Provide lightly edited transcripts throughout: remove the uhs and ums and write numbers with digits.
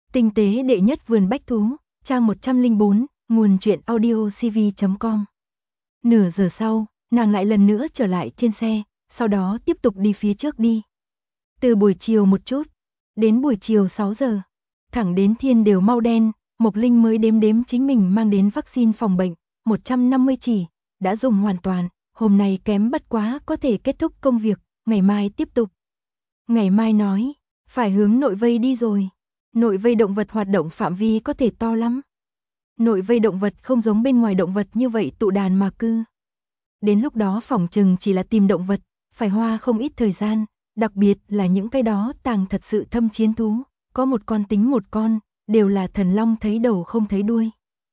Tinh tế đệ nhất vườn bách thú, trang 104, nguồn truyện audiocv.com. Nửa giờ sau, nàng lại lần nữa trở lại trên xe, sau đó tiếp tục đi phía trước đi. Từ buổi chiều một chút, đến buổi chiều 6 giờ, thẳng đến thiên đều mau đen, Mộc Linh mới đếm chính mình mang đến vaccine phòng bệnh, 150 chỉ, đã dùng hoàn toàn, hôm nay kém bất quá có thể kết thúc công việc, ngày mai tiếp tục. Ngày mai nói, phải hướng nội vây đi rồi. Nội vây động vật hoạt động phạm vi có thể to lắm. Nội vây động vật không giống bên ngoài động vật như vậy tụ đàn mà cư. Đến lúc đó phỏng chừng chỉ là tìm động vật, phải hoa không ít thời gian, đặc biệt là những cái đó tàng thật sự thâm chiến thú, có một con tính một con, đều là thần long thấy đầu không thấy đuôi.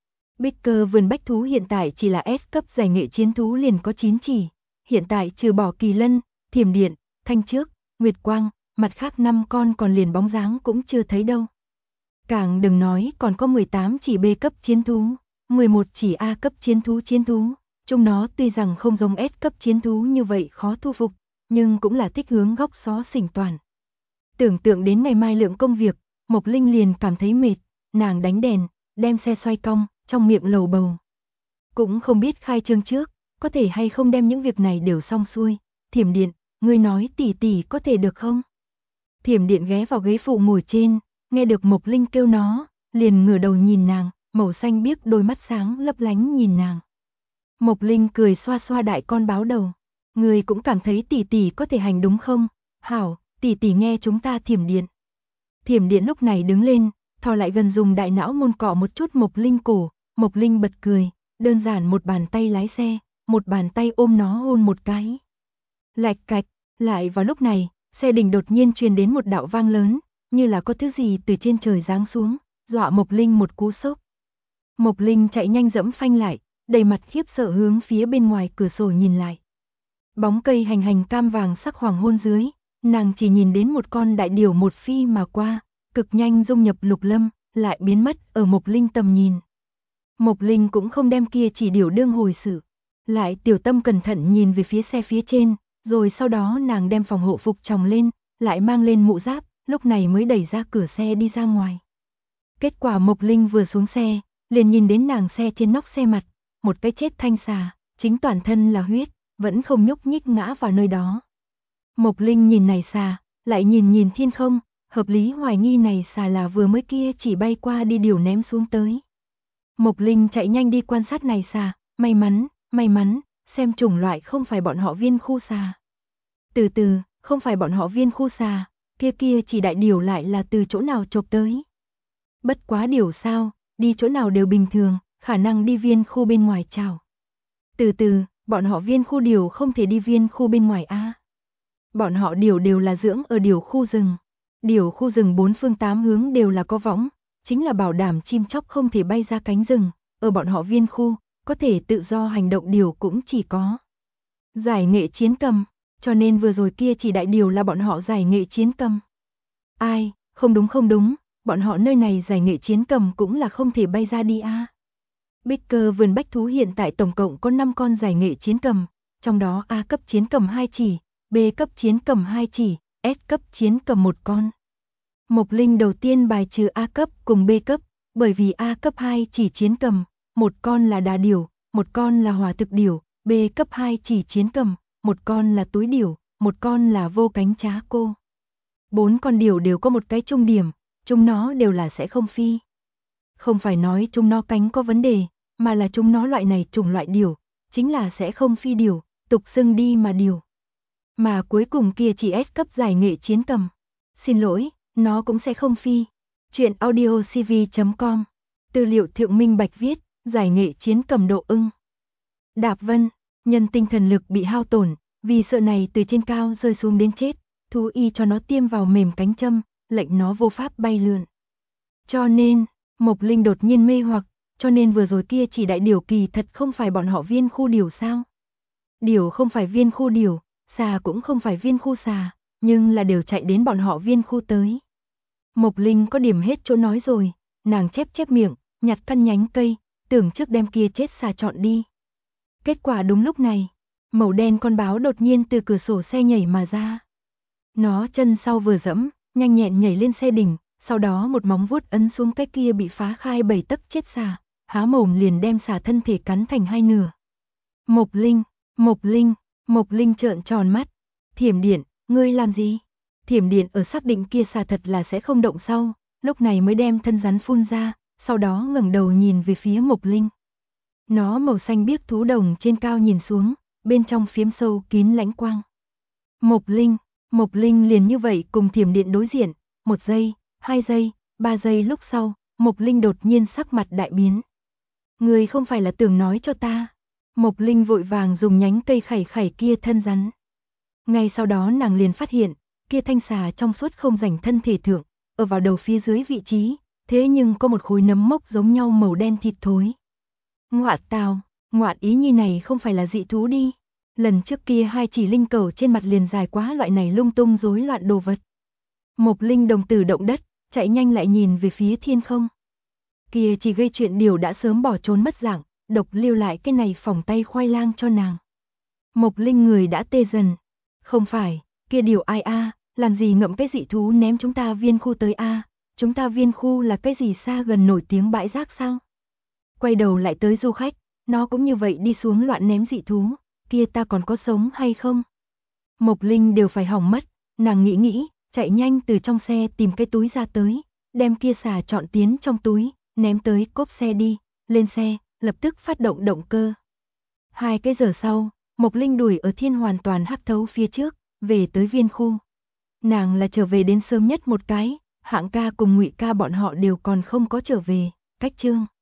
Bicker vườn bách thú hiện tại chỉ là S cấp giải nghệ chiến thú liền có 9 chỉ, hiện tại trừ bỏ kỳ lân, thiểm điện, thanh trước, nguyệt quang, mặt khác 5 con còn liền bóng dáng cũng chưa thấy đâu. Càng đừng nói còn có 18 chỉ B cấp chiến thú, 11 chỉ A cấp chiến thú. Chúng nó tuy rằng không giống S cấp chiến thú như vậy khó thu phục, nhưng cũng là thích hướng góc xó xỉnh toàn. Tưởng tượng đến ngày mai lượng công việc, Mộc Linh liền cảm thấy mệt, nàng đánh đèn, đem xe xoay cong, trong miệng lầu bầu. Cũng không biết khai trương trước, có thể hay không đem những việc này đều xong xuôi. Thiểm điện, ngươi nói tỷ tỷ có thể được không? Thiểm điện ghé vào ghế phụ ngồi trên, nghe được Mộc Linh kêu nó, liền ngửa đầu nhìn nàng, màu xanh biếc đôi mắt sáng lấp lánh nhìn nàng. Mộc Linh cười xoa xoa đại con báo đầu, ngươi cũng cảm thấy tỷ tỷ có thể hành đúng không? Hảo, tỷ tỷ nghe chúng ta thiểm điện. Thiểm điện lúc này đứng lên, thò lại gần dùng đại não môn cọ một chút Mộc Linh cổ, Mộc Linh bật cười, đơn giản một bàn tay lái xe, một bàn tay ôm nó hôn một cái. Lạch cạch, lại vào lúc này, xe đỉnh đột nhiên truyền đến một đạo vang lớn, như là có thứ gì từ trên trời giáng xuống, dọa Mộc Linh một cú sốc. Mộc Linh chạy nhanh dẫm phanh lại, đầy mặt khiếp sợ hướng phía bên ngoài cửa sổ nhìn lại. Bóng cây hành cam vàng sắc hoàng hôn dưới, nàng chỉ nhìn đến một con đại điểu một phi mà qua, cực nhanh dung nhập lục lâm, lại biến mất ở Mộc Linh tầm nhìn. Mộc Linh cũng không đem kia chỉ điểu đương hồi sự, lại tiểu tâm cẩn thận nhìn về phía xe phía trên, rồi sau đó nàng đem phòng hộ phục tròng lên, lại mang lên mũ giáp, lúc này mới đẩy ra cửa xe đi ra ngoài. Kết quả Mộc Linh vừa xuống xe, liền nhìn đến nàng xe trên nóc xe mặt, một cái chết thanh xà, chính toàn thân là huyết, vẫn không nhúc nhích ngã vào nơi đó. Mộc Linh nhìn này xà, lại nhìn thiên không, hợp lý hoài nghi này xà là vừa mới kia chỉ bay qua đi điểu ném xuống tới. Mộc Linh chạy nhanh đi quan sát này xà, may mắn, xem chủng loại không phải bọn họ viên khu xà. Từ từ, không phải bọn họ viên khu xà, kia chỉ đại điểu lại là từ chỗ nào chộp tới. Bất quá điểu sao, đi chỗ nào đều bình thường, khả năng đi viên khu bên ngoài chào. Từ từ, bọn họ viên khu điểu không thể đi viên khu bên ngoài a. Bọn họ điểu đều là dưỡng ở điểu khu rừng. Điểu khu rừng 4 phương 8 hướng đều là có võng, chính là bảo đảm chim chóc không thể bay ra cánh rừng, ở bọn họ viên khu, có thể tự do hành động điểu cũng chỉ có giải nghệ chiến cầm, cho nên vừa rồi kia chỉ đại điểu là bọn họ giải nghệ chiến cầm. Ai, không đúng, bọn họ nơi này giải nghệ chiến cầm cũng là không thể bay ra đi a. Bicker vườn bách thú hiện tại tổng cộng có 5 con giải nghệ chiến cầm, trong đó A cấp chiến cầm 2 chỉ, B cấp chiến cầm 2 chỉ, S cấp chiến cầm 1 con. Mộc Linh đầu tiên bài trừ A cấp cùng B cấp, bởi vì A cấp 2 chỉ chiến cầm, một con là đà điểu, một con là hỏa thực điểu, B cấp 2 chỉ chiến cầm, một con là túi điểu, một con là vô cánh trá cô. 4 con điểu đều có một cái chung điểm, chúng nó đều là sẽ không phi. Không phải nói chúng nó cánh có vấn đề, mà là chúng nó loại này chủng loại điểu, chính là sẽ không phi điểu, tục xưng đi mà điểu. Mà cuối cùng kia chỉ S cấp giải nghệ chiến cầm. Xin lỗi, nó cũng sẽ không phi. Chuyện audiocv.com. Tư liệu Thượng Minh Bạch viết, giải nghệ chiến cầm độ ưng. Đạp Vân, nhân tinh thần lực bị hao tổn, vì sợ này từ trên cao rơi xuống đến chết, thú y cho nó tiêm vào mềm cánh châm, lệnh nó vô pháp bay lượn. Cho nên, Mộc Linh đột nhiên mê hoặc, cho nên vừa rồi kia chỉ đại điểu kỳ thật không phải bọn họ viên khu điểu sao? Điểu không phải viên khu điểu, xà cũng không phải viên khu xà, nhưng là đều chạy đến bọn họ viên khu tới. Mộc Linh có điểm hết chỗ nói rồi, nàng chép miệng, nhặt căn nhánh cây, tưởng trước đem kia chết xà chọn đi. Kết quả đúng lúc này, màu đen con báo đột nhiên từ cửa sổ xe nhảy mà ra. Nó chân sau vừa dẫm, nhanh nhẹn nhảy lên xe đỉnh, sau đó một móng vuốt ấn xuống cái kia bị phá khai 7 tấc chết xà, há mồm liền đem xà thân thể cắn thành hai nửa. Mộc Linh, Mộc Linh, Mộc Linh trợn tròn mắt. Thiểm Điện, ngươi làm gì? Thiểm Điện ở xác định kia xà thật là sẽ không động sau, lúc này mới đem thân rắn phun ra, sau đó ngẩng đầu nhìn về phía Mộc Linh. Nó màu xanh biếc thú đồng trên cao nhìn xuống, bên trong phiếm sâu kín lãnh quang. Mộc Linh liền như vậy cùng Thiểm Điện đối diện, 1 giây, 2 giây, 3 giây lúc sau, Mộc Linh đột nhiên sắc mặt đại biến. Ngươi không phải là tưởng nói cho ta? Mộc Linh vội vàng dùng nhánh cây khẩy khẩy kia thân rắn. Ngay sau đó nàng liền phát hiện, kia thanh xà trong suốt không rảnh thân thể thượng, ở vào đầu phía dưới vị trí, thế nhưng có một khối nấm mốc giống nhau màu đen thịt thối. Ngoạn tào, ngoạn ý nhi này không phải là dị thú đi. Lần trước kia 2 chỉ linh cẩu trên mặt liền dài quá loại này lung tung rối loạn đồ vật. Mộc Linh đồng tử động đất, chạy nhanh lại nhìn về phía thiên không. Kia chỉ gây chuyện điều đã sớm bỏ trốn mất dạng, độc lưu lại cái này phỏng tay khoai lang cho nàng. Mộc Linh người đã tê dần. Không phải, kia điều ai a, làm gì ngậm cái dị thú ném chúng ta viên khu tới a, chúng ta viên khu là cái gì xa gần nổi tiếng bãi rác sao? Quay đầu lại tới du khách, nó cũng như vậy đi xuống loạn ném dị thú, kia ta còn có sống hay không? Mộc Linh đều phải hỏng mất, nàng nghĩ, chạy nhanh từ trong xe tìm cái túi ra tới, đem kia xà trọn tiến trong túi, ném tới cốp xe đi, lên xe, lập tức phát động động cơ. 2 cái giờ sau, Mộc Linh đuổi ở thiên hoàn toàn hắc thấu phía trước, về tới viên khu. Nàng là trở về đến sớm nhất một cái, Hạng ca cùng Ngụy ca bọn họ đều còn không có trở về, cách chương.